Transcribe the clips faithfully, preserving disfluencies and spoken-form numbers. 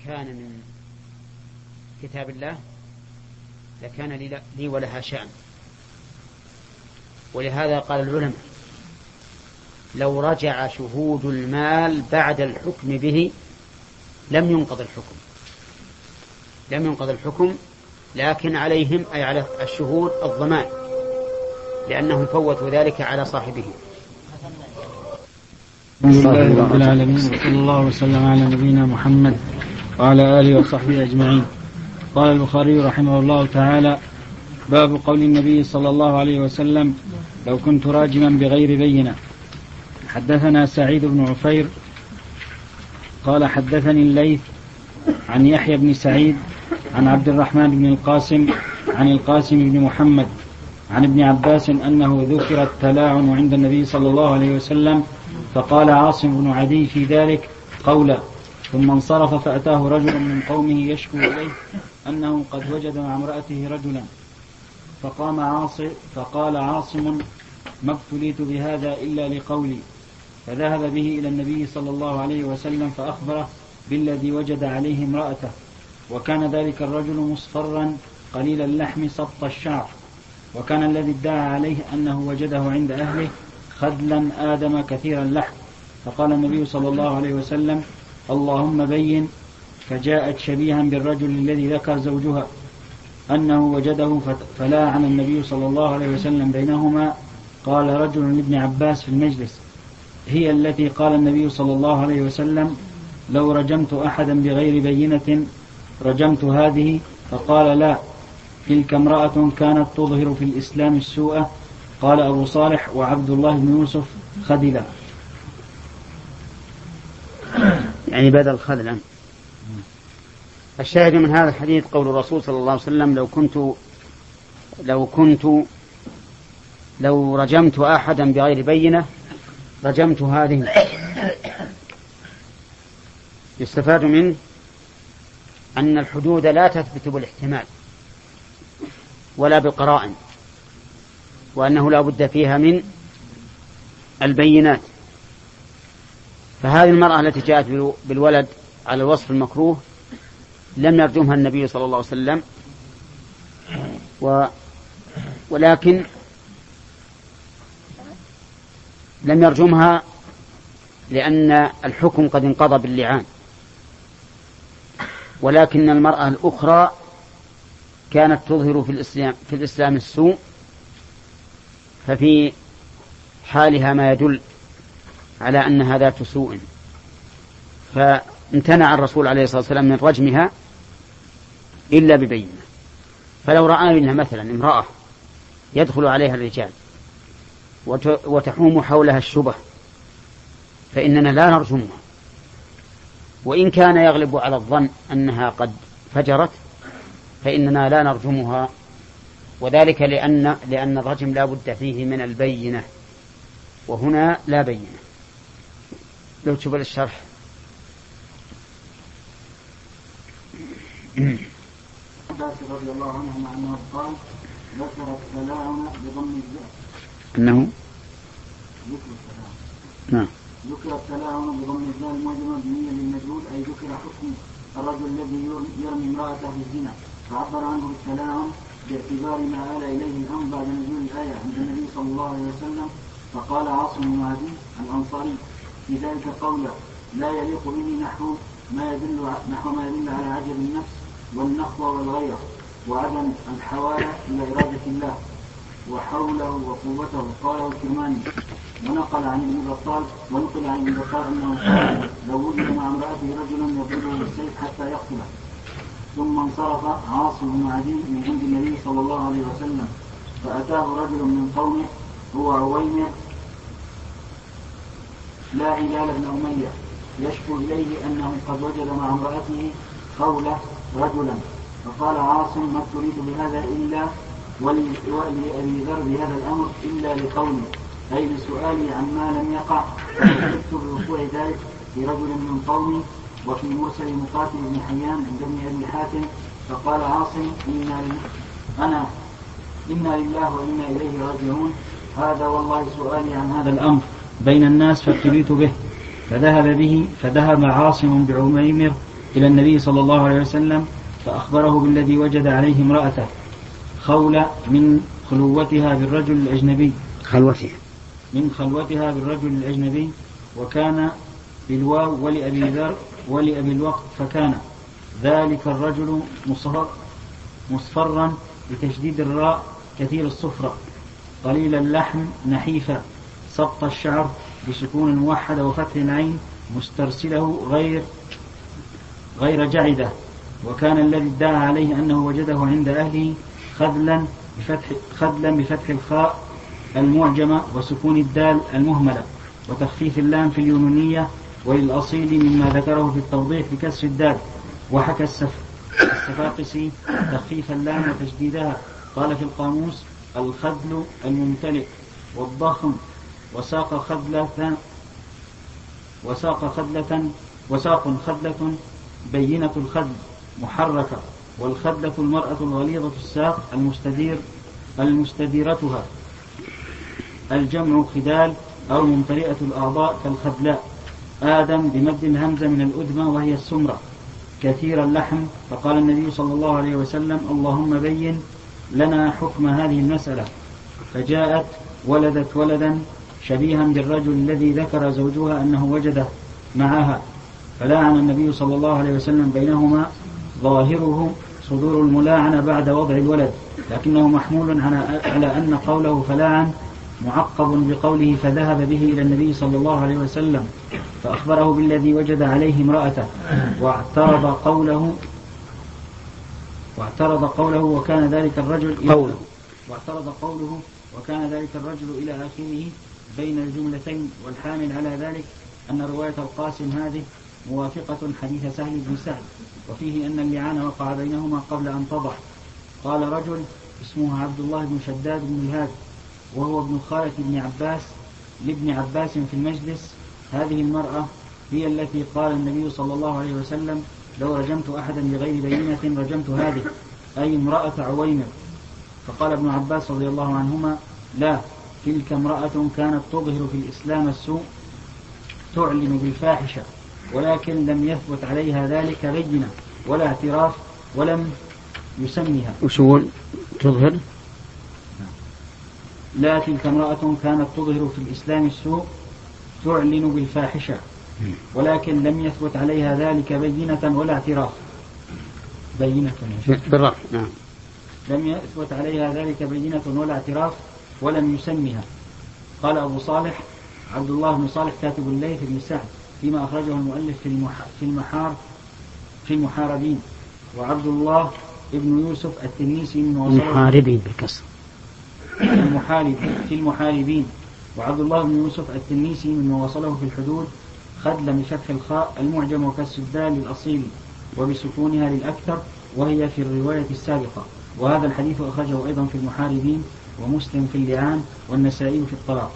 كان من كتاب الله لكان لي, لي ولها شأن. ولهذا قال العلماء لو رجع شهود المال بعد الحكم به لم ينقض الحكم لم ينقض الحكم لكن عليهم أي على الشهود الضمان لأنهم فوتوا ذلك على صاحبه. الحمد لله رب العالمين وصلى الله وسلم على نبينا محمد وعلى آله وصحبه أجمعين. قال البخاري رحمه الله تعالى: باب قول النبي صلى الله عليه وسلم: لو كنت راجما بغير بينة. حدثنا سعيد بن عفير قال حدثني الليث عن يحيى بن سعيد عن عبد الرحمن بن القاسم عن القاسم بن محمد عن ابن عباس أنه ذكر التلاعن عند النبي صلى الله عليه وسلم فقال عاصم بن عدي في ذلك قولا، ثم انصرف فأتاه رجل من قومه يشكو إليه أنه قد وجد مع امرأته رجلا فقام عاصم فقال عاصم: ما ابتليت بهذا إلا لقولي. فذهب به إلى النبي صلى الله عليه وسلم فأخبره بالذي وجد عليه امرأته، وكان ذلك الرجل مصفرا قليل اللحم سبط الشعر، وكان الذي ادعى عليه أنه وجده عند أهله خذلا آدم كثير اللحم. فقال النبي صلى الله عليه وسلم: اللهم بين. فجاءت شبيها بالرجل الذي ذكر زوجها أنه وجده فلاعن النبي صلى الله عليه وسلم بينهما. قال رجل لابن عباس في المجلس: هي التي قال النبي صلى الله عليه وسلم: لو رجمت أحدا بغير بينة رجمت هذه. فقال: لا، تلك امرأة كانت تظهر في الإسلام السوء. قال أبو صالح: وعبد الله بن يوسف خذلا، يعني بدل خذلا. الشاهد من هذا الحديث قول الرسول صلى الله عليه وسلم: لو كنت لو كنت لو رجمت أحدا بغير بينة رجمت هذه. يستفاد منه أن الحدود لا تثبت بالاحتمال ولا بالقرائن، وأنه لا بد فيها من البينات. فهذه المرأة التي جاءت بالولد على الوصف المكروه لم يرجمها النبي صلى الله عليه وسلم، و ولكن لم يرجمها لأن الحكم قد انقضى باللعان. ولكن المرأة الأخرى كانت تظهر في الإسلام, في الإسلام السوء، ففي حالها ما يدل على أنها ذات سوء، فامتنع الرسول عليه الصلاة والسلام من رجمها إلا ببينة. فلو رأينا مثلا امرأة يدخل عليها الرجال وتحوم حولها الشبه فإننا لا نرجمها، وإن كان يغلب على الظن أنها قد فجرت فإننا لا نرجمها، وذلك لأن لأن الرجم لا بد فيه من البينة، وهنا لا بينة. لو تشوف الشرح. رضي الله عنه أنه قال: ذكر التلاعن بضم الزاء أنه ذكر التلاعن نعم ذكر التلاعن بضم الزاء المعجمة بنية للمجهول، أي ذكر حكم الرجل الذي يرمي امرأته في الزنا، فعبر عنه بالتلاعن باعتبار ما آل إليه الأمر بعد نزول الآية عند النبي صلى الله عليه وسلم. فقال عاصم بن عدي الأنصاري في ذلك قوله: لا يليق به نحو ما يدل نحو ما يدل على عجب النفس والنخوة والغيرة وعدم الحوالة إلى إرادة الله وحوله وقوته. قاله الكرماني. ونقل عن ابن بطال ونقل عن ابن بطال أنه قال: لو وجد مع امرأته رجلا يضربه بالسيف حتى يقتله. ثم انصرف عاصم بن عدي من عند النبي صلى الله عليه وسلم فأتاه رجل من قومه هو عويمر لا هلال بن أمية يشكو إليه أنه قد وجد مع امرأته قوله رجلا. فقال عاصم: ما ابتليت بهذا إلا ولأبي ذر بهذا الأمر إلا لقولي، أي لسؤالي عما لم يقع، فكتبت بوقوع ذلك في رجل من قومي وفي مرسل مقاتل بن حيان عند ابن أبي حاتم. فقال عاصم: إنا أنا إنا لله وإنا إليه راجعون، هذا والله سؤالي عن هذا الأمر بين الناس فابتليت به. فذهب به فذهب عاصم بعميمر إلى النبي صلى الله عليه وسلم فأخبره بالذي وجد عليه امرأته خولة من خلوتها بالرجل الأجنبي خلوتها من خلوتها بالرجل الأجنبي وكان بالواو ولأبي ذر ولأبي الوقت فكان ذلك الرجل مصفر مصفرا بتشديد الراء كثير الصفرة قليل اللحم نحيفا سبط الشعر بسكون الموحد وفتح العين مسترسله غير غير جعدة وكان الذي ادعى عليه أنه وجده عند أهله خذلا بفتح, خذلا بفتح الخاء المعجمة وسكون الدال المهملة وتخفيف اللام في اليونانية وللأصيل مما ذكره في التوضيح بكسر الدال وحكى السف السفاقسي تخفيف اللام وتشديدها قال في القاموس الخذل الممتلئ والضخم وساق خذلة وساق خذلة وساق خذلة بينة الخذل محركة والخذلة المرأة الغليظة الساق المستدير المستديرتها الجمع خدال أو ممتلئة الأعضاء كالخذلاء آدم بمد الهمزة من الأدمى وهي السمرة كثير اللحم فقال النبي صلى الله عليه وسلم اللهم بين لنا حكم هذه المسألة فجاءت ولدت ولدا شبيها بالرجل الذي ذكر زوجها أنه وجده معها فلاعن النبي صلى الله عليه وسلم بينهما ظاهره صدور الملاعنة بعد وضع الولد لكنه محمول على أن قوله فلاعن معقب بقوله فذهب به إلى النبي صلى الله عليه وسلم فأخبره بالذي وجد عليه امرأته واعترض قوله واعترض قوله وكان ذلك الرجل قوله واعترض قوله وكان ذلك الرجل إلى آخره بين الجملتين والحامل على ذلك أن رواية القاسم هذه موافقة حديث سهل بن سعد وفيه أن اللعان وقع بينهما قبل أن تضع قال رجل اسمه عبد الله بن شداد بن الهاد وهو ابن خالة ابن عباس لابن عباس في المجلس هذه المرأة هي التي قال النبي صلى الله عليه وسلم لو رجمت أحدا بغير بينة رجمت هذه أي امرأة عويمر فقال ابن عباس رضي الله عنهما لا تلك امرأة كانت تظهر في الإسلام السوء تعلن بالفاحشة ولكن لم يثبت عليها ذلك بينة ولا اعتراف ولم يسميها وشو تظهر لا تلك امرأة كانت تظهر في الإسلام السوء تعلن بالفاحشة ولكن لم يثبت عليها ذلك بينة ولا اعتراف بينة بالرفع نعم لم يثبت عليها ذلك بينة ولا اعتراف ولم يسمها قال أبو صالح عبد الله بن صالح كاتب الليث بن سعد فيما أخرجه المؤلف في في المحار في المحاربين وعبد الله ابن يوسف التنيسي من المحاربين بالكسر المحارب في المحاربين وعبد الله بن يوسف التنيسي من وصله في الحدود خذل بفتح الخاء المعجم وكسر الدال للأصيل وبسكونها للأكثر وهي في الرواية السابقة وهذا الحديث أخرجه أيضا في المحاربين ومسلم في اللعان والنسائي في الطلاق.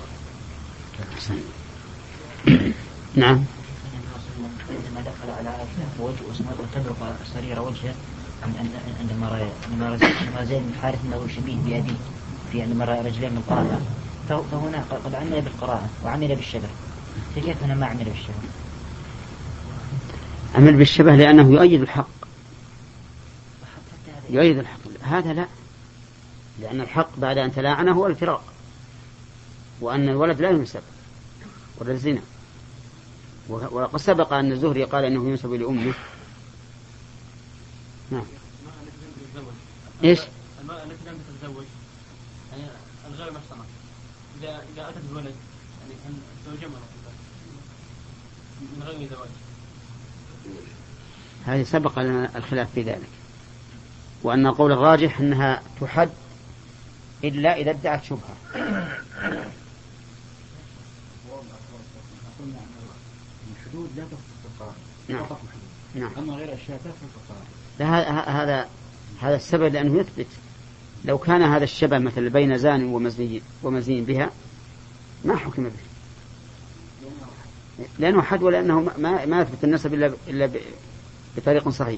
نعم. عندما دخل على وجهه وتبرق سرير وجهه عندما عندما زيد بن حارث انه شبيه بأبيه في عندما رأى رجلين من قراءة فهنا قد عمل بالقراءة وعمل بالشبه فكيف هنا ما عمل بالشبه؟ عمل بالشبه لأنه يؤيد الحق يؤيد الحق هذا لا لأن الحق بعد أن تلاعنه هو الفراق وأن الولد لا ينسب ولا الزنا وقد سبق أن الزهري قال أنه ينسب لأمه. نعم. إيش؟ المرأة التي لم تتزوج يعني الغير محصنة إذا إذا أتت الولد يعني أن تزوجها من غير زواج. هذه سبق لنا الخلاف في ذلك وأن القول الراجح أنها تحد إلا إذا ادعت شبهة. الحدود لا تفرق القرار. نعم. نعم. أما غير أشياء تفرق القرار. هذا هذا السبب لأنه يثبت لو كان هذا الشبه مثل بين زان ومزني ومزني بها ما حكم به لأنه حد ولأنه ما ما يثبت النسب إلا إلا بطريق صحيح.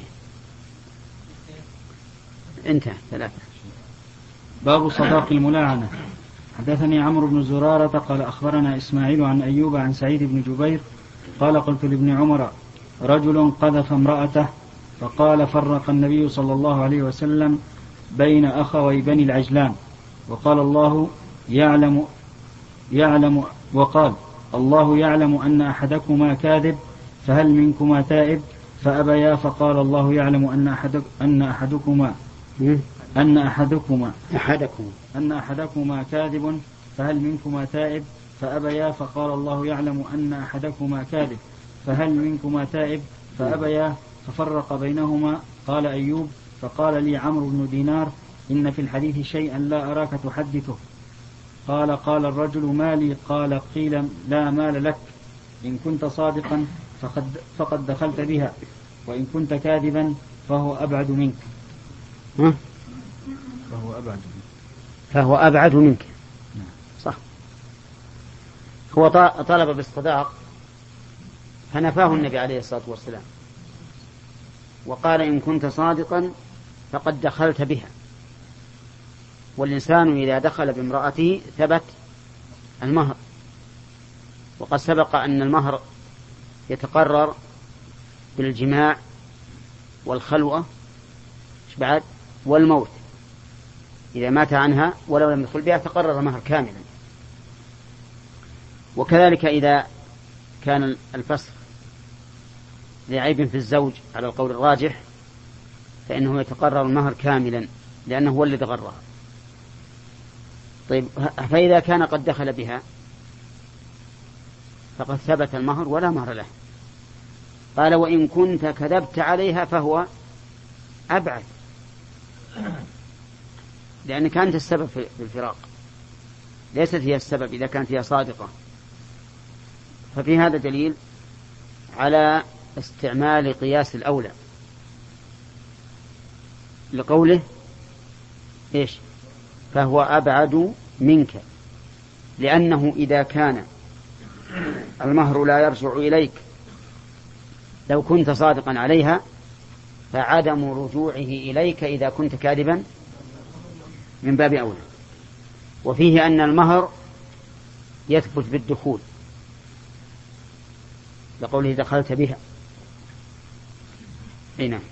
انتهى. ثلاثة. باب صداق الملاعنة. حدثني عمرو بن زرارة قال أخبرنا إسماعيل عن أيوب عن سعيد بن جبير قال قلت لابن عمر رجل قذف امرأته فقال فرق النبي صلى الله عليه وسلم بين أخوي بني العجلان وقال الله يعلم يعلم وقال الله يعلم أن أحدكما كاذب فهل منكما تائب فأبيا فقال الله يعلم أن أحد أن أحدكما أن أحدكما أحدكم أن أحدكما كاذب فهل منكما تائب فأبيا فقال الله يعلم أن أحدكما كاذب فهل منكما تائب فأبيا ففرق بينهما. قال أيوب فقال لي عمرو بن دينار إن في الحديث شيئا لا أراك تحدثه. قال قال الرجل ما لي؟ قال قيل لا مال لك، إن كنت صادقا فقد, فقد دخلت بها، وإن كنت كاذبا فهو أبعد منك. ها؟ فهو أبعد منك فهو أبعد منك صح. هو طلب بالصداق فنفاه النبي عليه الصلاة والسلام وقال إن كنت صادقا فقد دخلت بها. والإنسان إذا دخل بامرأته ثبت المهر، وقد سبق أن المهر يتقرر بالجماع والخلوة بعد والموت. إذا مات عنها ولو لم يدخل بها تقرر المهر كاملا. وكذلك إذا كان الفسخ لعيب في الزوج على القول الراجح فإنه يتقرر المهر كاملا لأنه هو الذي غرها. طيب فإذا كان قد دخل بها فقد ثبت المهر ولا مهر له. قال وإن كنت كذبت عليها فهو أبعد، لأنك أنت السبب في الفراق، ليست هي السبب إذا كانت هي صادقة. ففي هذا دليل على استعمال قياس الأولى لقوله إيش فهو أبعد منك، لأنه إذا كان المهر لا يرجع إليك لو كنت صادقا عليها فعدم رجوعه إليك إذا كنت كاذبا من باب أولى. وفيه أن المهر يثبت بالدخول لقوله دخلت بها. أي نعم.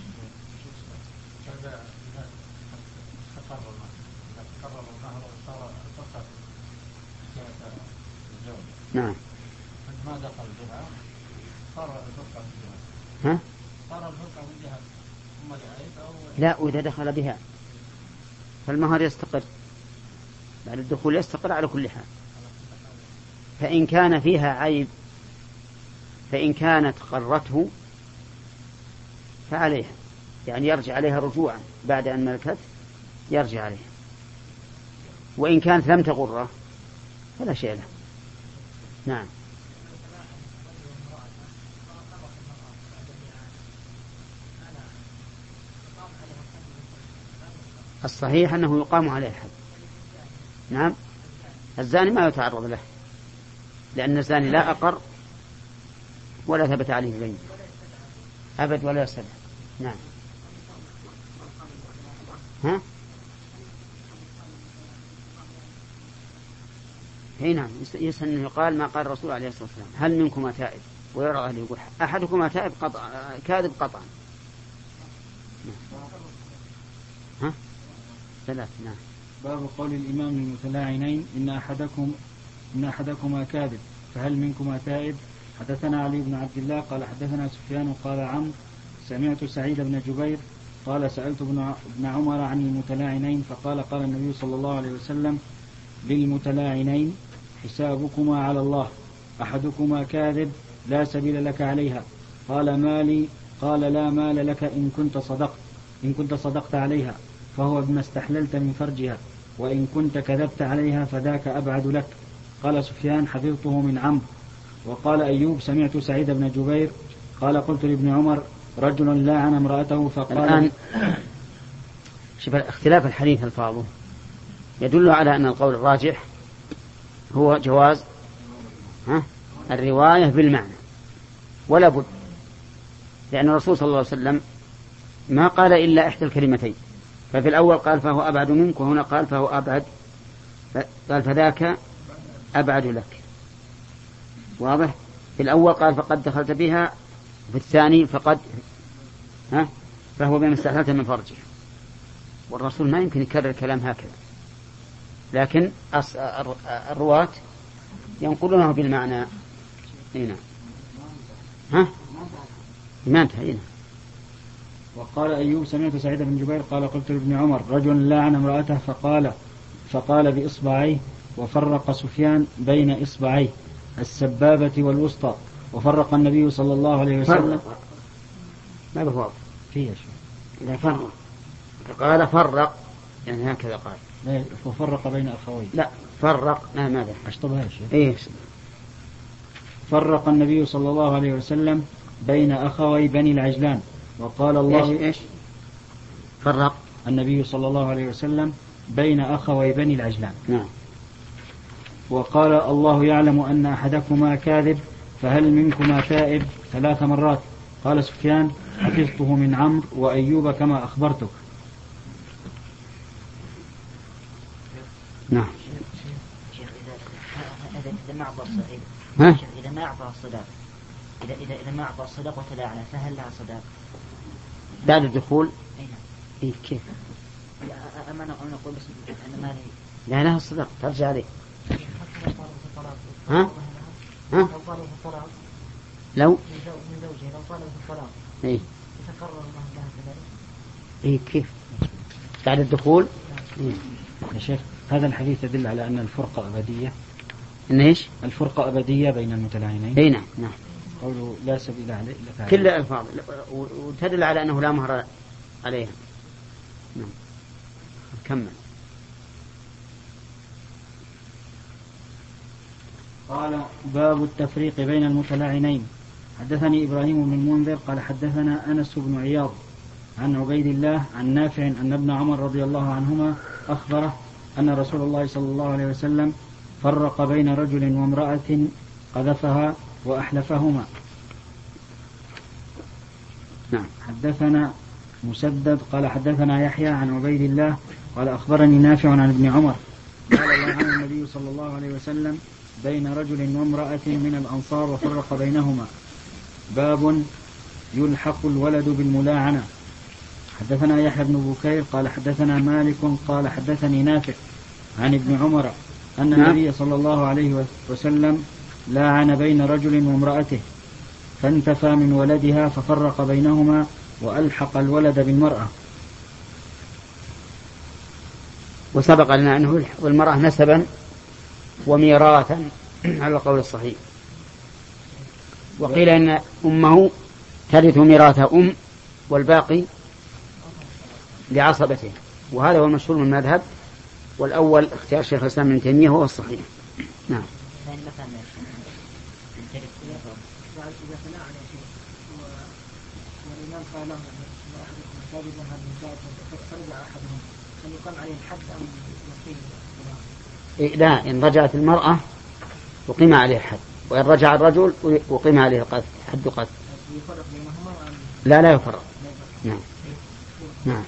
نعم. ما دخل بها صار الفرقة من جهة. ها؟ صار الفرقة من جهة أم العيب أو لا، وإذا دخل بها فالمهر يستقر بعد الدخول، يستقر على كل حال. فإن كان فيها عيب فإن كانت قرته فعليها، يعني يرجع عليها رجوعا بعد أن ملكت يرجع عليها. وإن كانت لم تغره فلا شيء له. نعم. الصحيح أنه يقام عليه الحد. نعم. الزاني ما يتعرض له لأن الزاني لا أقر ولا ثبت عليه بين أبد ولا سنة. نعم. ها؟ هي نعم يسن أنه يقال ما قال الرسول عليه الصلاة والسلام هل منكما تائب، ويرى أهل يقول أحدكما تائب قطع كاذب قطعا. ها؟ ثلاث. نعم. باب قول الإمام للمتلاعنين إن أحدكم إن أحدكما كاذب فهل منكما تائب. حدثنا علي بن عبد الله قال حدثنا سفيان قال عمرو سمعت سعيد بن جبير قال سألت ابن عمر عن المتلاعنين فقال قال النبي صلى الله عليه وسلم للمتلاعنين حسابكما على الله، أحدكما كاذب لا سبيل لك عليها. قال مالي؟ قال لا مال لك إن كنت صدقت إن كنت صدقت عليها فهو بما استحللت من فرجها، وإن كنت كذبت عليها فذاك أبعد لك. قال سفيان حفظته من عمرو. وقال أيوب سمعت سعيد بن جبير قال قلت لابن عمر رجل لاعن امرأته فقال. الآن شوف اختلاف الحديث الفاظه يدل على أن القول الراجح هو جواز ها الرواية بالمعنى ولا بد، لأن الرسول صلى الله عليه وسلم ما قال إلا إحدى الكلمتين، ففي الأول قال فهو أبعد منك، وهنا قال فهو أبعد، قال فذاك أبعد لك. واضح؟ في الأول قال فقد دخلت بها في الثاني فقد ها فهو بما استحللت من فرجه. والرسول ما يمكن يكرر الكلام هكذا، لكن الرواة ينقلونه بالمعنى. هنا ها ما انتهينا. وقال أيوب سمعت سعيد بن جبير قال قلت لابن عمر رجل لاعن امرأته فقال فقال بإصبعيه، وفرق سفيان بين إصبعيه السبابة والوسطى، وفرق النبي صلى الله عليه وسلم. ما بهو فيه شيء إذا فرق قال فرق يعني هكذا قال لا، وفرق بين أخويه. لا فرق ما ماذا أشطبها شيء. إيه فرق النبي صلى الله عليه وسلم بين أخوي بني العجلان. وقال الله إيش, إيش فرق النبي صلى الله عليه وسلم بين أخوي بني العجلان. نعم. وقال الله يعلم أن أحدكما كاذب فهل منكما تائب ثلاث مرات. قال سفيان حفظته من عمرو وأيوب كما أخبرتك. نعم. شيخ إذا إذا ما أعطى ها إذا ما أعطى الصداق إذا إذا إذا ما أعطى الصداق وتلاعنه فهل لها صداق بعد الدخول؟ أي نعم. إيه كيف؟ لا أما أنا أقول بس أنا ما لي. لا لها الصداق ترجع عليه. ها؟ ها؟ لو طالب الطلاق لو من زوجها لو طالب الطلاق إيه يتقرر لها كذلك. إيه كيف؟ بعد الدخول؟ إيه. يا شيخ هذا الحديث يدل على أن الفرقة أبدية. إن إيش؟ الفرقة أبدية بين المتلاعنين. إيه نعم نعم. قوله لا سبيل عليه إلا كل الألفاظ وتدل على أنه لا مهر عليها. نعم. كمل. قال باب التفريق بين المتلاعنين. حدثني إبراهيم بن المنذر قال حدثنا أنس بن عياض عن عبيد الله عن نافع أن ابن عمر رضي الله عنهما أخبره أن رسول الله صلى الله عليه وسلم فرق بين رجل وامرأة قذفها وأحلفهما. نعم. حدثنا مسدد قال حدثنا يحيى عن عبيد الله قال أخبرني نافع عن ابن عمر قال لعن النبي صلى الله عليه وسلم بين رجل وامرأة من الأنصار وفرق بينهما. باب يلحق الولد بالملاعنة. حدثنا يحيى بن بكير قال حدثنا مالك قال حدثني نافع عن ابن عمر أن النبي صلى الله عليه وسلم لاعن بين رجل وامرأته فانتفى من ولدها ففرق بينهما وألحق الولد بالمرأة. وسبق لنا أنه يلحق بالمرأة نسبا وميراثا على القول الصحيح. وقيل إن أمه ترث ميراث أم والباقي لعصبته، وهذا هو المشهور من المذهب، والأول اختيار شيخ الإسلام ابن تيمية هو الصحيح. نعم. والإمام قال لهم كاذبا هذا المزاج فرجع أحدهم أن يقام عليه الحد أم يقيم؟ لا، إن رجعت المرأة وقيم عليه الحد، وإن رجع الرجل وقيم عليه القذف حد قذف. يفرق بينهما؟ لا لا يفرق. نعم نعم.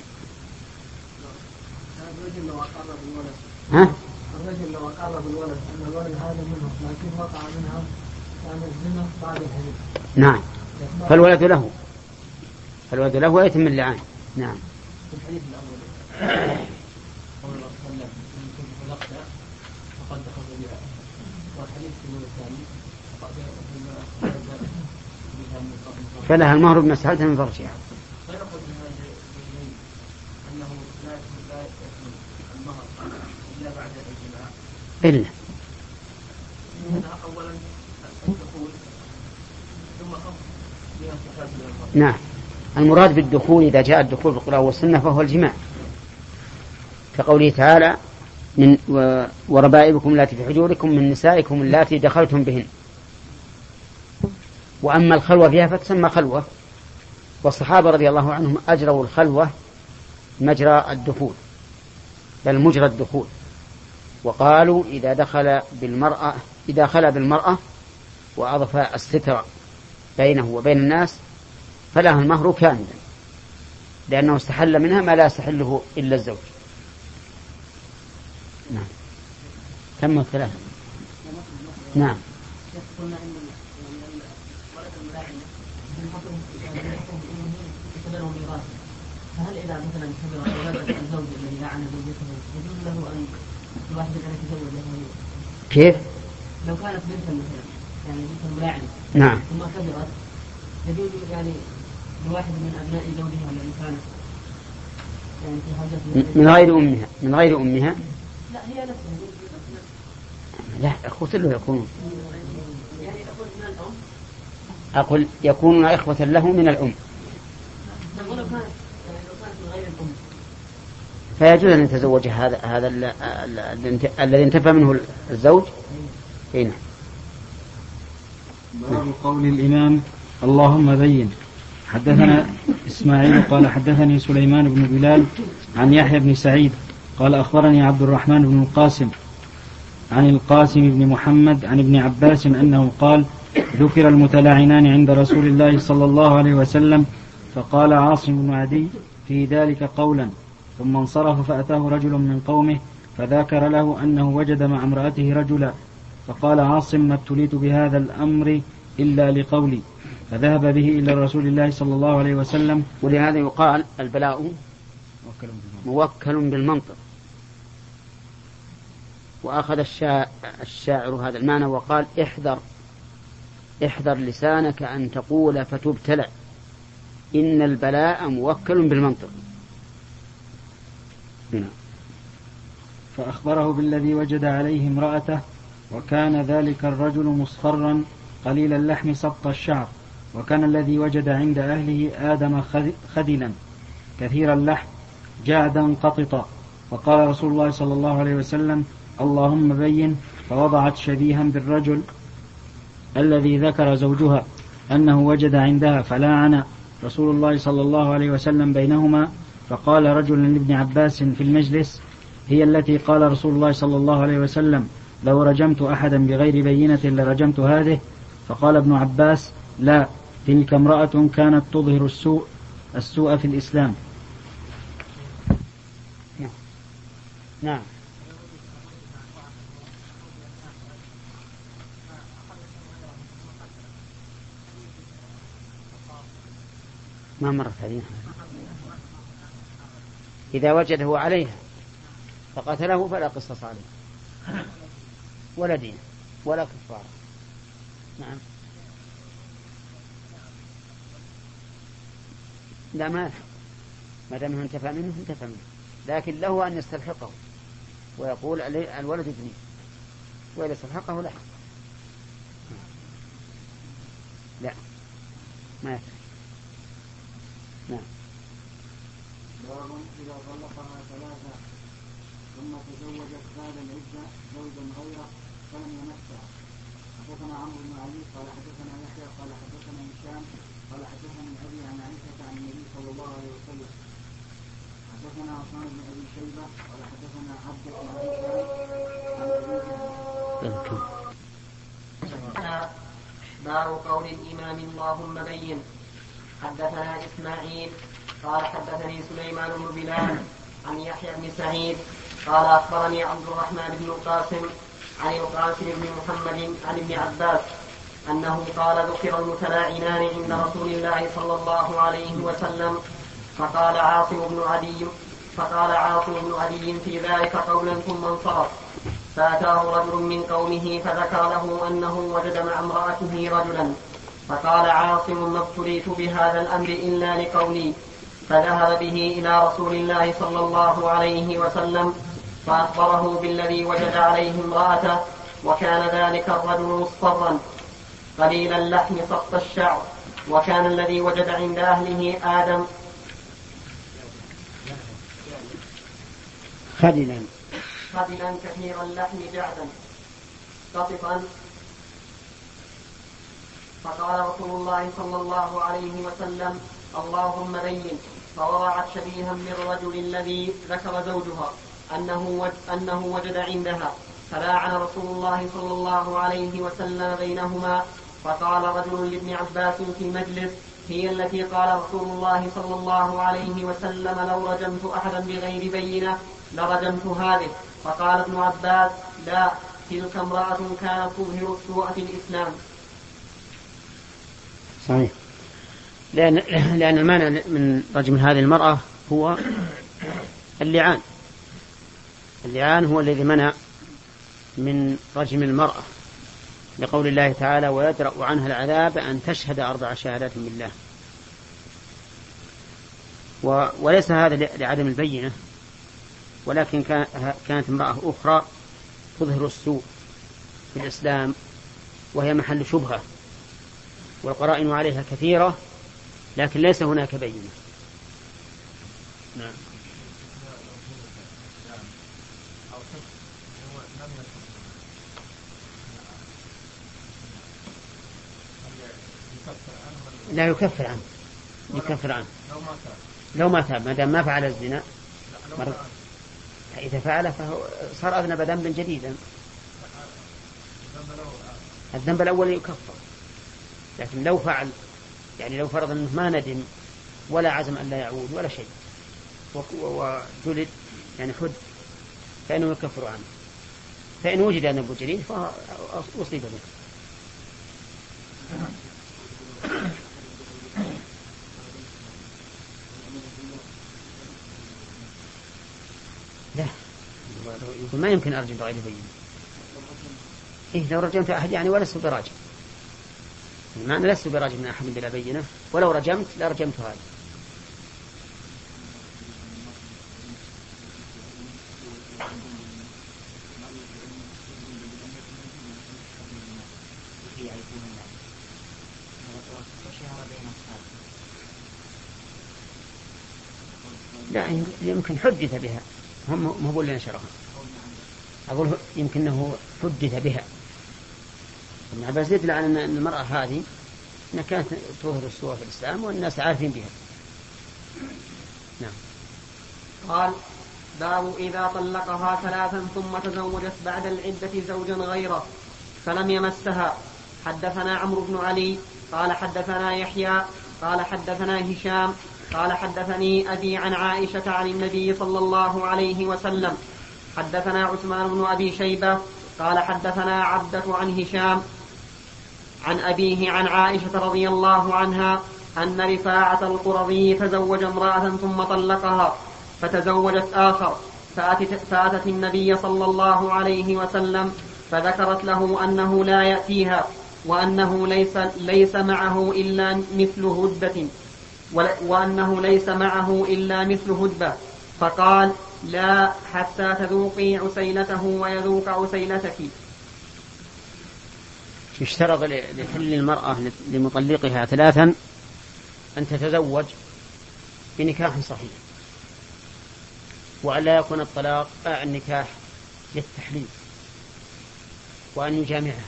الرجل لو أقر بالولد ها؟ الرجل لو أقر بالولد أن الولد هذا منه لكن وقع منها كان الزنا بعد الحديث. نعم. فالولد له فالولد له ويتم اللعان. نعم. في الحديث الأول قول الله صلى الله عليه وسلم إن كنت طلقت فقد دخلت بها، والحديث الثاني فقد فلها المهر بمسألة من فرجها. فيأخذ من هذا أنه لا لا يكون المهر إلا بعد الجماع. إلا أولا الدخول ثم أمر بها استحباب الفرج. نعم. المراد بالدخول إذا جاء الدخول في القرآن والسنة فهو الجماع، كقوله تعالى من وربائبكم اللاتي في حجوركم من نسائكم اللاتي دخلتم بهن. وأما الخلوة فيها فتسمى خلوة، والصحابة رضي الله عنهم أجروا الخلوة مجرى الدخول بل مجرى الدخول، وقالوا إذا دخل بالمرأة إذا خلى بالمرأة وأضاف الستر بينه وبين الناس فله المهر كاملا، لأنه استحل منها ما لا يستحله إلا الزوج. نعم. تم الثلاثة. نعم. قلنا إن ولد الملاعن الحكم الحكم يعتبره ميراث، فهل إذا مثلا كبر ولد الزوج الذي لعن زوجته يجوز له أن الواحد أن يتزوج له؟ كيف؟ لو كانت بنتا مثلا يعني بنت ملاعنة نعم ثم كبرت يجوز يعني لواحد من أبناء زوجها الذي كانت يعني في حاجة من غير أمها من غير أمها لا هي نفسها لا أخوة له يكونون يعني أقول من الأم أقول يكونون إخوة له من الأم نقول لو كانت يعني لو كانت من غير الأم فيجوز أن يتزوج هذا هذا ال- ال- ال- الذي انتفى منه الزوج. هنا باب قول الإمام اللهم بين. حدثنا إسماعيل قال حدثني سليمان بن بلال عن يحيى بن سعيد قال أخبرني عبد الرحمن بن القاسم عن القاسم بن محمد عن ابن عباس أنه قال ذكر المتلاعنان عند رسول الله صلى الله عليه وسلم فقال عاصم بن عدي في ذلك قولا ثم انصرف فأتاه رجل من قومه فذكر له أنه وجد مع امرأته رجلا فقال عاصم ما ابتليت بهذا الأمر إلا لقولي فذهب به إلى رسول الله صلى الله عليه وسلم. ولهذا يقال البلاء موكل بالمنطق. وأخذ الشاعر هذا المعنى وقال احذر احذر لسانك أن تقول فتبتلى إن البلاء موكل بالمنطق. هنا. فأخبره بالذي وجد عليه امرأته وكان ذلك الرجل مصفرا قليل اللحم سبط الشعر وكان الذي وجد عند أهله آدم خدلا كثير اللحم جعدا قططا فقال رسول الله صلى الله عليه وسلم اللهم بين فوضعت شبيها بالرجل الذي ذكر زوجها أنه وجد عندها فلاعن رسول الله صلى الله عليه وسلم بينهما فقال رجل لابن عباس في المجلس هي التي قال رسول الله صلى الله عليه وسلم لو رجمت أحدا بغير بينة لرجمت هذه فقال ابن عباس لا تلك امرأة كانت تظهر السوء السوء في الإسلام. نعم ما مرت هذه. إذا وجده عليها فقتله فلا قصص عليه ولا دين ولا كفارة. نعم لا ما ما دام انتفى منه انتفى منه لكن له أن يستلحقه ويقول الولد ابني وإذا استلحقه لا لا ما يكفي. نعم باب إذا طلقها ثلاثة ثم تزوجت بعد العدة زوجا غيره فلم يمسها. حدثنا عمرو بن علي قال حدثنا يحيى قال حدثنا هشام قال حدثني أبي عن عائشة عن النبي صلى الله عليه وسلم. حدثنا عثمان بن أبي شيبة قال حدثنا عبد بن عن باب قول الإمام اللهم بين. حدثنا إسماعيل قال حدثني سليمان بن بلال عن يحيى بن سعيد قال أخبرني عبد الرحمن بن القاسم عن القاسم بن محمد عن ابن عباس أنه قال ذكر المتلاعنان عند رسول الله صلى الله عليه وسلم فقال عاصم بن عدي فقال عاصم بن عدي في ذلك قولا ثم انصرف فأتاه رجل من قومه فذكر له أنه وجد مع امرأته رجلا فقال عاصم ما ابتليت بهذا الأمر إلا لقولي فذهب به إلى رسول الله صلى الله عليه وسلم فأخبره بالذي وجد عليه امرأته وكان ذلك الرجل مصفرا قليل اللحم سقط الشعر وكان الذي وجد عند أهله آدم خدلا خدلا كثير اللحم جعدا قططا. فقال رسول الله صلى الله عليه وسلم اللهم بين فوضعت شبيها بالرجل الذي ذكر زوجها أنه, وجد أنه وجد عندها فلاعن رسول الله صلى الله عليه وسلم بينهما. فقال رجل لابن عباس في المجلس هي التي قال رسول الله صلى الله عليه وسلم لو رجمت أحدا بغير بينة لرجمت هذه. فقال ابن عباس لا تلك امرأة كانت تظهر السوء في الإسلام. صحيح. لأن, لأن المانع من رجم هذه المرأة هو اللعان. اللعان هو الذي منع من رجم المرأة، لقول الله تعالى: ويدرأ عنها العذاب أن تشهد أربع شهادات بالله. وليس هذا لعدم البينة، ولكن كانت امرأة أخرى تظهر السوء في الإسلام وهي محل شبهة، والقرائن عليها كثيرة، لكن ليس هناك بينة. نعم. لا يكفر عنه، يكفر عنه لو ما تاب، ما دام ما فعل الزنا. إذا فعله فهو صار أذنب ذنبا جديدا. الذنب الأول يكفر، لكن لو فعل، يعني لو فرض أنه ما ندم ولا عزم أن لا يعود ولا شيء وجلد، يعني حد، فإنه يكفر عنه. فإن وجد ذنب جديد فأصيب به. لا، يقول ما يمكن أرجم بغير بينة. إيه لو رجمت أحد يعني ولست براجم، المعنى لست براجم من أحد بلا بينة، ولو رجمت لرجمت هذا. لا، يمكن حدث بها، هم هم اللي نشرها. أقول يمكنه حدث بها. ابن عباس يدل على أن المرأة هذه أنها كانت تظهر السوء في الإسلام والناس عارفين بها. نعم. قال: باب إذا طلقها ثلاثا ثم تزوجت بعد العدة زوجا غيره فلم يمسها. حدثنا عمرو بن علي قال حدثنا يحيى قال حدثنا هشام قال حدثني أبي عن عائشة عن النبي صلى الله عليه وسلم. حدثنا عثمان بن أبي شيبة قال حدثنا عبدة عن هشام عن أبيه عن عائشة رضي الله عنها أن رفاعة القرظي تزوج امرأة ثم طلقها فتزوجت آخر، فأتت, فأتت النبي صلى الله عليه وسلم فذكرت له أنه لا يأتيها وأنه ليس, ليس معه إلا مثل هدبة وأنه ليس معه إلا مثل هدبة، فقال: لا حتى تذوقي عسيلته ويذوق عسيلتك. يشترط لكل المرأة لمطلقها ثلاثا أن تتزوج بنكاح صحيح، وأن لا يكون الطلاق النكاح للتحليل، وأن يجامعها.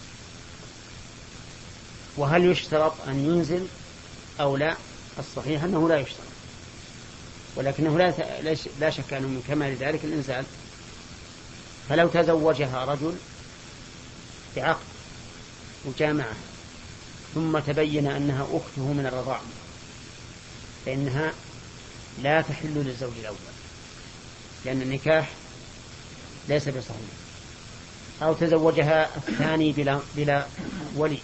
وهل يشترط أن ينزل أو لا؟ الصحيح أنه لا يشترط، ولكنه لا, لا شك أنه من كمال ذلك الإنزال. فلو تزوجها رجل بعقد وجامعه ثم تبين أنها أخته من الرضاع فإنها لا تحل للزوج الأول، لأن النكاح ليس بصحيح. أو تزوجها الثاني بلا, بلا ولي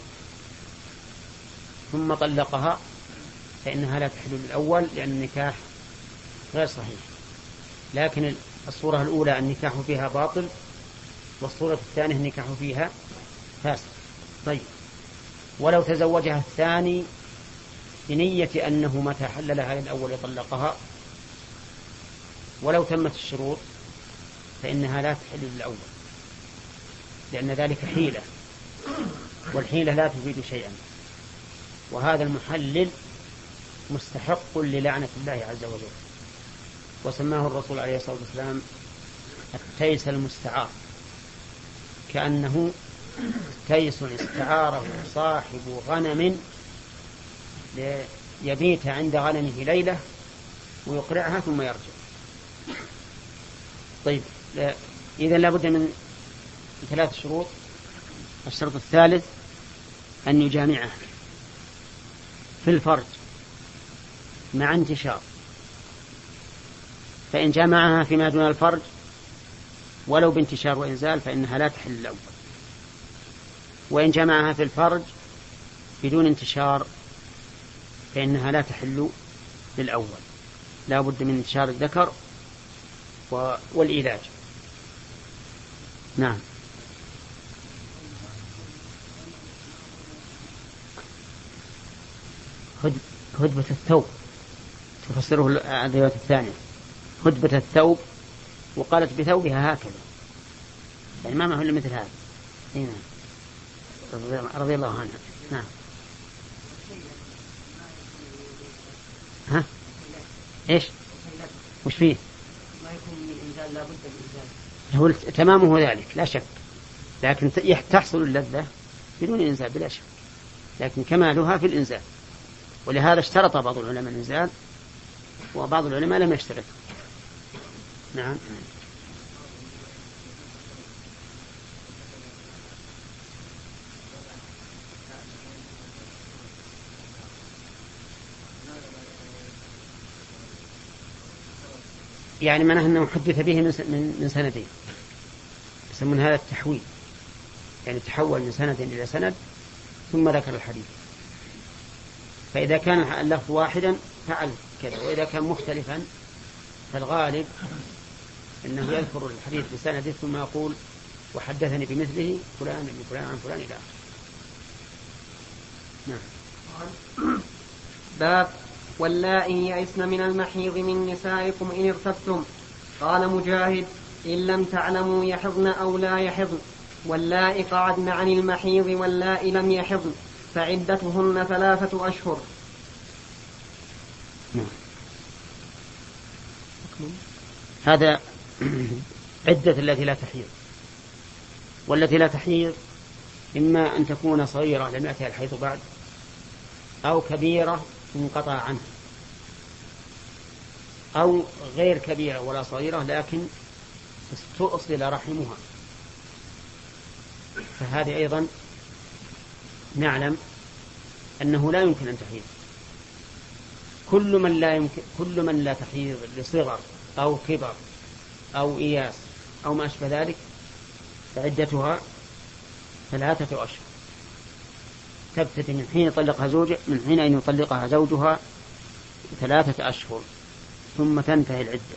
ثم طلقها فإنها لا تحل للأول، لأن النكاح غير صحيح. لكن الصورة الأولى النكاح فيها باطل، والصورة الثانية النكاح فيها فاسد. طيب، ولو تزوجها الثاني بنية أنه متى حل لها للأول يطلقها، ولو تمت الشروط فإنها لا تحل للأول، لأن ذلك حيلة، والحيلة لا تفيد شيئا. وهذا المحلل مستحق للعنة الله عز وجل، وسماه الرسول عليه الصلاة والسلام التيس المستعار، كأنه تيس استعاره صاحب غنم ليبيت عند غنمه ليلة ويقرعها ثم يرجع. طيب، إذا لابد من ثلاث شروط. الشرط الثالث أن يجامعها في الفرج مع انتشار، فإن جامعها فيما دون الفرج ولو بانتشار وإنزال فإنها لا تحل الأول، وإن جمعها في الفرج بدون انتشار فإنها لا تحل للأول، لا بد من انتشار الذكر والإيلاج. نعم. هدبة الثوب تفسره الرواية الثانية، هدبة الثوب، وقالت بثوبها هكذا، يعني ما معه إلا مثل هذا. نعم. رضي الله عنها. نعم. ها؟ إيش؟ وش فيه؟ ما يكون من الإنزال لا بد من الإنزال. هو تمامه ذلك لا شك، لكن تحصل اللذة بدون إنزال بلا شك، لكن كمالها في الإنزال، ولهذا اشترط بعض العلماء الإنزال وبعض العلماء لم يشترط. نعم. يعني معناه أنه حدث به من سندين، يسمون هذا التحويل، يعني تحول من سند إلى سند ثم ذكر الحديث. فإذا كان اللفظ واحدا فعل كذا، وإذا كان مختلفا فالغالب أنه يذكر الحديث بسنده ثم يقول وحدثني بمثله فلان من فلان عن فلان إلى آخره. نعم. باب واللائي يئسن من المحيض من نسائكم إن ارتبتم. قال مجاهد إن لم تعلموا يحضن أو لا يحضن، واللائي قعدن عن المحيض واللائي لم يحضن فعدتهن ثلاثة أشهر. هذا عدة التي لا تحيض، والتي لا تحيض إما أن تكون صغيرة لم يأتها الحيض بعد، أو كبيرة انقطع عنها، أو غير كبيرة ولا صغيرة لكن استؤصل رحمها، فهذه أيضا نعلم أنه لا يمكن أن تحيض. كل من لا يمكن كل من لا تحيض لصغر أو كبر أو إياس أو ما أشبه ذلك فعدتها ثلاثة أشهر، تبتدي من حين يطلقها زوجها من حين أن يطلقها زوجها ثلاثة أشهر ثم تنتهي العدة.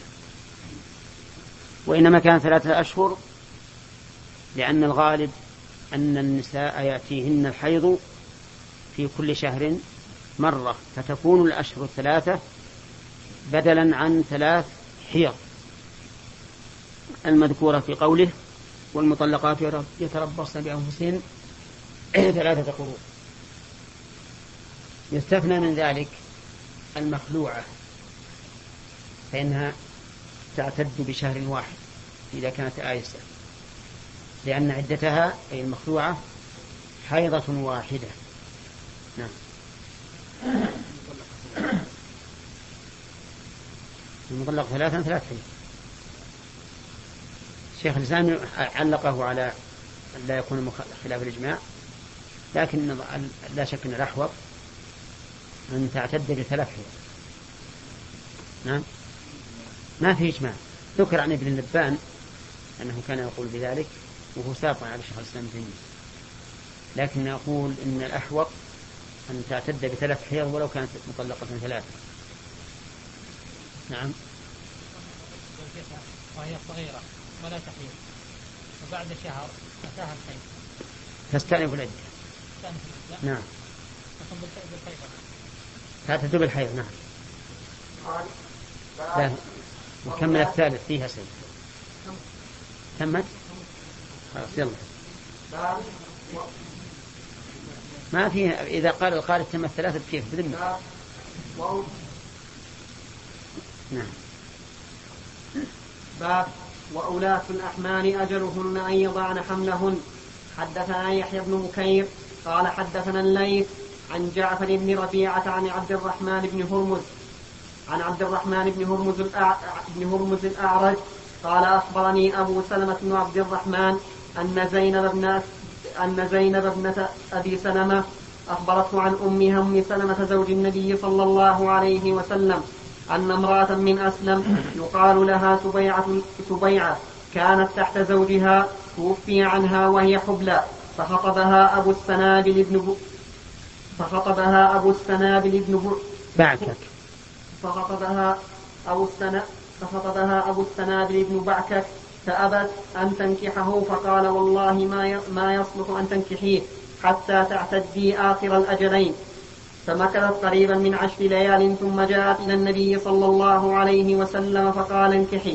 وإنما كان ثلاثة أشهر لأن الغالب أن النساء يأتيهن الحيض في كل شهر مرة، فتكون الأشهر الثلاثة بدلا عن ثلاث حيض المذكورة في قوله والمطلقات يتربصن بأنفسهن ثلاثة قروء. يستثنى من ذلك المخلوعة، فإنها تعتد بشهر واحد إذا كانت آيسة، لأن عدتها أي المخلوعة حيضة واحدة. نعم. المطلق ثلاثا ثلاث حيض. الشيخ الإسلام علقه على أن لا يكون خلاف الإجماع، لكن لا شك أن الأحوط أن تعتد بثلاث حيض. نعم. ما في إجماع، ذكر عن ابن اللبان أنه كان يقول بذلك وهو ساق على الشيخ الإسلام ابن تيمية، لكن أقول إن الأحوط أن تعتد بثلاث حيض ولو كانت مطلقة ثلاثة. نعم. وهي صغيرة ولا تحيض وبعد شهر أتاها الحيض تستأنف العدة. نعم. تعتد بالحيض. نعم. لا وكمل الثالث فيها سيد. تمت خلاص يلا. ما فيها إذا قال القارئ تم الثلاثة كيف بذمة. نعم. باب وأولاة الأحمال أجلهن أن يضعن حملهن. حدثنا يحيى بن بكير قال حدثنا الليث عن جعفر بن ربيعة عن عبد الرحمن بن هرمز عن عبد الرحمن بن هرمز بن هرمز الأعرج قال أخبرني أبو سلمة بن عبد الرحمن أن زينب بن أن زينب ابنة أبي سلمة أخبرته عن أمها أم سلمة زوج النبي صلى الله عليه وسلم أن امرأة من أسلم يقال لها سبيعة, سبيعة كانت تحت زوجها، توفي عنها وهي حبلى، فخطبها أبو السنابل بن فخطبها أبو السنابل بن بعكك فخطبها أبو السنابل فخطبها أبو السنابل بن بعكك فأبت أن تنكحه فقال والله ما ما يصلح أن تنكحيه حتى تعتدي آخر الأجلين. فمكثت قريبا من عشر ليال ثم جاءت إلى النبي صلى الله عليه وسلم فقال انكحي.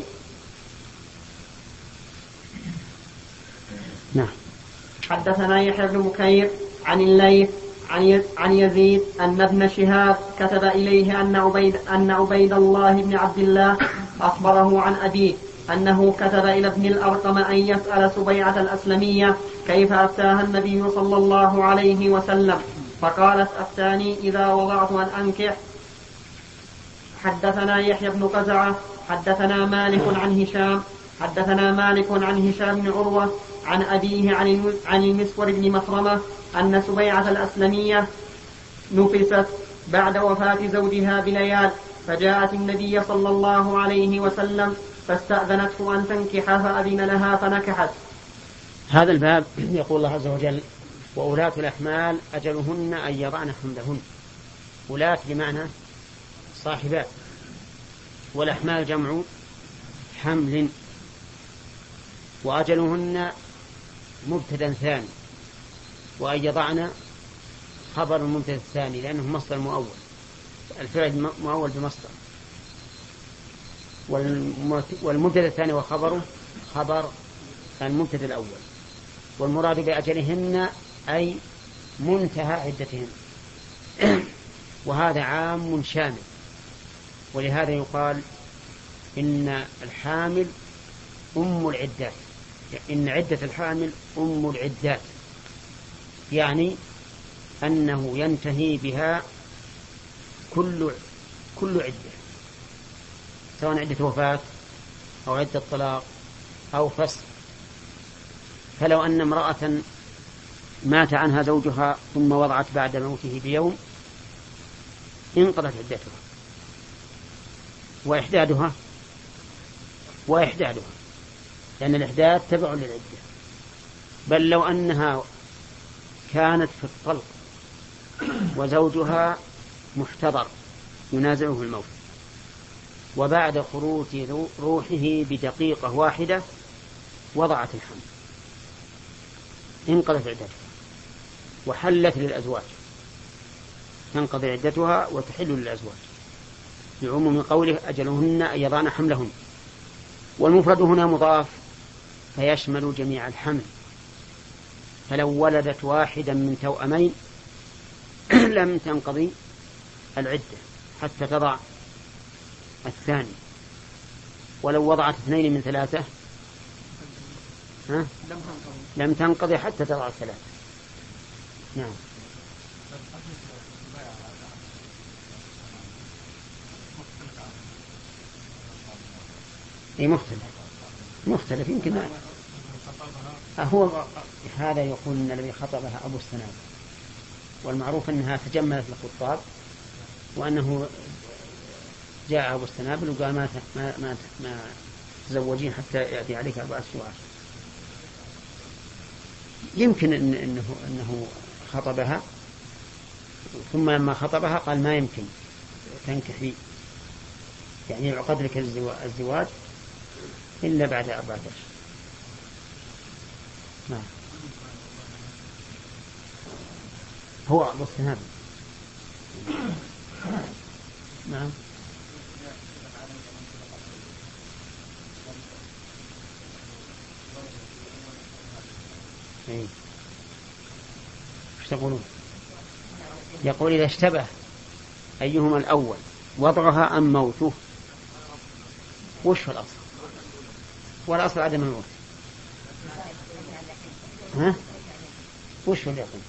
نعم. حدثنا يحيى بن بكير عن الليث عن يزيد أن ابن شهاب كتب إليه أن عبيد, أن عبيد الله بن عبد الله أخبره عن أبيه أنه كتب إلى ابن الأرقم أن يسأل سبيعة الأسلمية كيف أفتاها النبي صلى الله عليه وسلم، فقالت أفتاني إذا وضعت أن أنكح. حدثنا يحيى بن قزعة حدثنا مالك عن هشام حدثنا مالك عن هشام بن عروة عن أبيه عن المسور بن مخرمة أن سبيعة الأسلمية نفست بعد وفاة زوجها بليال، فجاءت النبي صلى الله عليه وسلم فاستأذنته أن تنكح فأذن لها فنكحت. هذا الباب يقول الله عز وجل وأولاة الأحمال أجلهن أن يضعن حملهن. أولاة بمعنى صاحبات، والأحمال جمع حمل، وأجلهن مبتدا ثاني، وأن يضعن خبر المبتدا الثاني لأنه مصدر مؤول، الفعل مؤول بمصدر، والمبتدا الثاني وخبره خبر المبتدا الأول. والمراد بأجلهن أي منتهى عدتهن، وهذا عام شامل. ولهذا يقال إن الحامل أم العدات، إن عدة الحامل أم العدات، يعني أنه ينتهي بها كل كل عدة، سواء عدة وفاة أو عدة طلاق أو فسخ. فلو أن امرأة مات عنها زوجها ثم وضعت بعد موته بيوم انقضت عدتها وإحدادها وإحدادها لأن الإحداد تبع للعدة. بل لو أنها كانت في الطلق وزوجها محتضر ينازعه الموت، وبعد خروج روحه بدقيقة واحدة وضعت الحمل انقضت عدتها وحلت للأزواج، تنقضي عدتها وتحل للأزواج لعموم قوله أجلهن أن يضعن حملهن. والمفرد هنا مضاف فيشمل جميع الحمل، فلو ولدت واحدا من توأمين لم تنقضي العدة حتى تضع الثاني، ولو وضعت اثنين من ثلاثة ها؟ لم تنقضي حتى تضع الثلاثة. نعم. اي مختلف مختلف يمكن هو هذا يقول ان الذي خطبها ابو السنابل، والمعروف انها تجملت الخطاب، وانه جاء ابو السنابل وقال ما ما ما, ما تزوجين حتى ياتي عليك اربعة شهور. يمكن إن انه انه خطبها ثم لما خطبها قال ما يمكن تنكحي، يعني يعقد لك الزواج إلا بعد أربعة أشهر. نعم. هو أبو السنابل. نعم. ايش تقولون؟ يقول إذا اشتبه أيهما الأول وضعها أم موته، وش هو الأصل؟ والأصل عدم الموت. ها؟ وش هو اليقين؟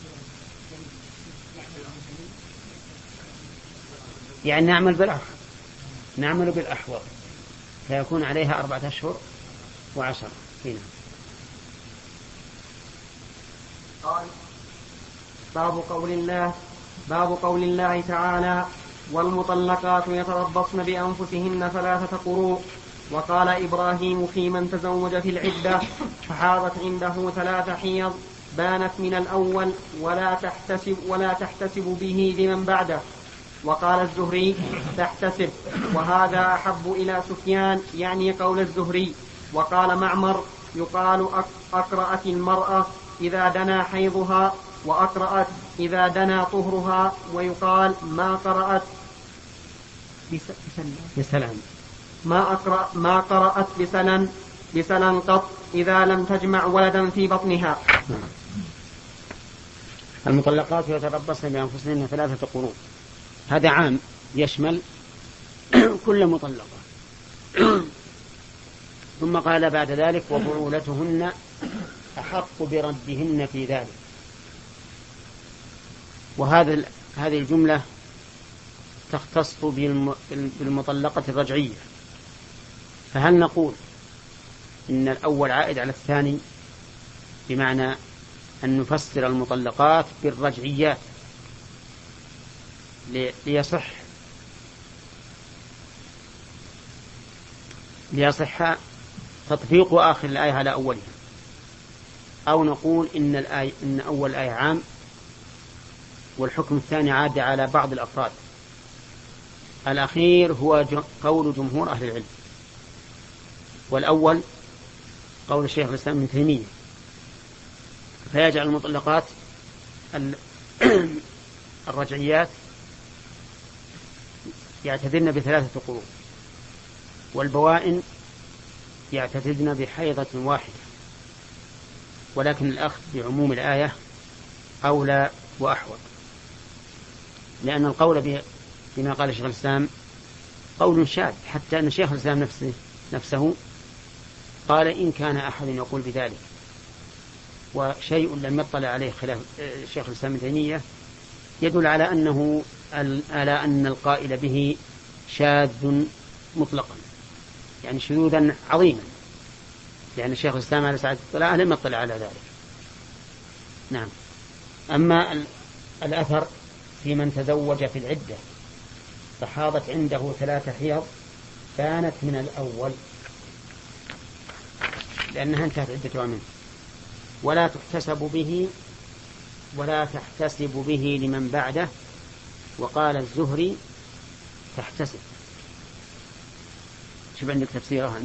يعني نعمل بالأحوط نعمل بالأحوط فيكون عليها أربعة أشهر وعشرة. هنا قال باب قول الله باب قول الله تعالى والمطلقات يتربصن بأنفسهن ثلاثة قروء. وقال إبراهيم في من تزوج في العدة فحاضت عنده ثلاث حيض بانت من الأول ولا تحتسب, ولا تحتسب به لمن بعده. وقال الزهري تحتسب، وهذا أحب إلى سفيان يعني قول الزهري. وقال معمر يقال أقرأت المرأة إذا دنا حيضها، وأقرأت إذا دنا طهرها، ويقال ما قرأت بسلام ما, أقرأ ما قرأت بسلن بسلن قط إذا لم تجمع ولدا في بطنها. المطلقات يتربصن بأنفسهن ثلاثة قروء، هذا عام يشمل كل مطلقة. ثم قال بعد ذلك وبعولتهن أحق بردهن في ذلك. وهذا هذه الجملة تختص بالمطلقة الرجعية. فهل نقول إن الأول عائد على الثاني، بمعنى أن نفسر المطلقات بالرجعيات ليصح ليصح تطبيق آخر الآية على أولها، أو نقول إن الآية إن أول الآية عام والحكم الثاني عاد على بعض الأفراد؟ الأخير هو قول جمهور أهل العلم، والأول قول الشيخ الإسلام ابن تيمية، فيجعل المطلقات الرجعيات يعتذرن بثلاثة قروء، والبوائن يعتذرن بحيضة واحدة، ولكن الأخذ بعموم الآية أولى وأحوط، لأن القول بما قال الشيخ الإسلام قول شاذ، حتى أن الشيخ الإسلام نفسه, نفسه قال إن كان أحد يقول بذلك، وشيء لم يطلع عليه خلاف الشيخ الإسلام ابن تيمية يدل على أنه على أن القائل به شاذ مطلقا، يعني شذوذا عظيما، لأن الشيخ الإسلام على سعة الطلاع لم يطلع على ذلك. نعم. أما الأثر في من تزوج في العدة فحاضت عنده ثلاث حيض كانت من الأول لأنها انتهت عدتها منه، ولا تحتسب به ولا تحتسب به لمن بعده. وقال الزهري تحتسب. شوف عندك تفسيرها.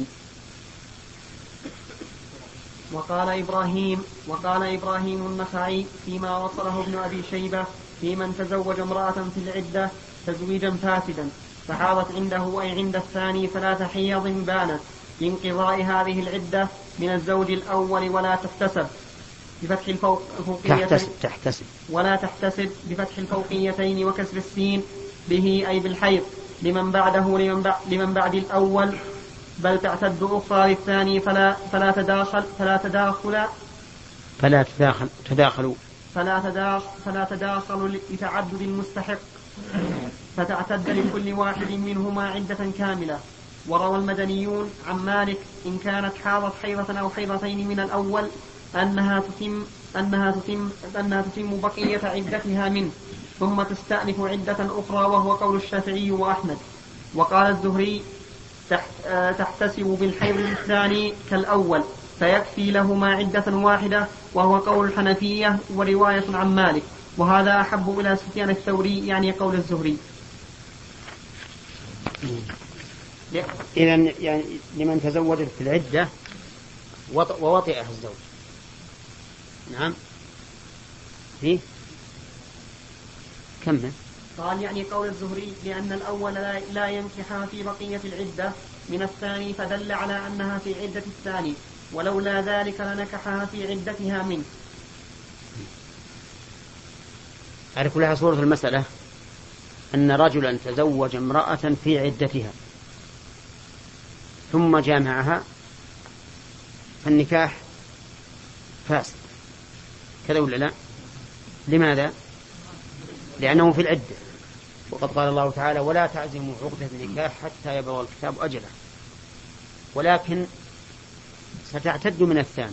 وقال إبراهيم وقال إبراهيم النخعي فيما وصله ابن أبي شيبة في من تزوج امرأة في العدة تزويجا فاسدا فحاضت عنده أي عند الثاني ثلاث حيض بانت بانقضاء هذه العدة من الزوج الأول ولا تحتسب بفتح الفوقيتين تحتسب, تحتسب ولا تحتسب بفتح الفوقيتين وكسر السين به أي بالحيض لمن بعده لمن, بعد لمن بعد الأول، بل تعتد أخرى للثاني فلا فلا تداخل فلا تداخل فلا تداخل تداخلوا فلا تداخل فلا تداخل لتعدد المستحق، فتعتد لكل واحد منهما عدة كاملة. وروى المدنيون عن مالك إن كانت حاضت حيضة أو حيضتين من الأول أنها تتم أنها تتم أنها تتم بقية عدتها منه ثم تستأنف عدة أخرى، وهو قول الشافعي وأحمد. وقال الزهري تحتسب بالحيض الثاني كالأول فيكفي لهما عدة واحدة، وهو قول الحنفية ورواية عن مالك، وهذا أحب إلى سفيان الثوري يعني قول الزهري. إذن يعني لمن تزوجت في العدة ووطئها الزوج. نعم. فيه كمل. قال يعني قول الزهري لأن الأول لا, لا ينكحها في بقية العدة من الثاني، فدل على أنها في عدة الثاني، ولولا ذلك لنكحها في عدتها منه. أعرف لها صورة المسألة أن رجلا تزوج امرأة في عدتها ثم جامعها فالنكاح فاسد، كذا ولا لا؟ لماذا؟ لأنه في العدة، وقد قال الله تعالى ولا تعزموا عقدة النكاح حتى يبلغ الكتاب أجله، ولكن ستعتد من الثاني،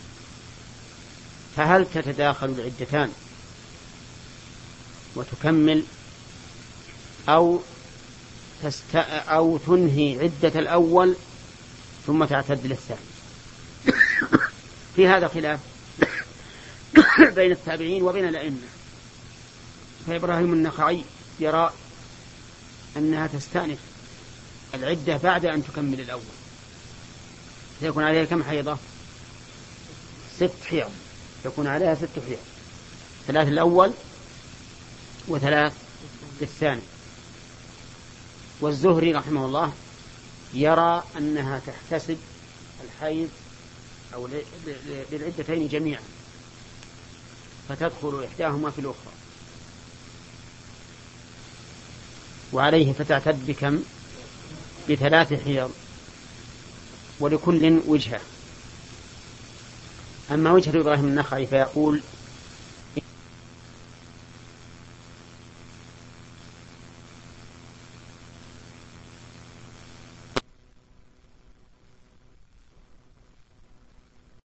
فهل تتداخل العدتان وتكمل أو تست... أو تنهي عدة الأول ثم تعتد للثاني؟ في هذا خلاف بين التابعين وبين الأئمة. فإبراهيم النخعي يرى أنها تستأنف العدة بعد أن تكمل الأول، سيكون عليها كم حيضة؟ ست حيض، يكون عليها ست حيض، ثلاث الأول وثلاث للثاني. والزهري رحمه الله يرى أنها تحتسب الحيض أو للعدتين جميعا، فتدخل إحداهما في الأخرى، وعليه فتعتد بكم؟ بثلاث حيض، ولكل وجهة. أما وجهة إبراهيم النخعي فيقول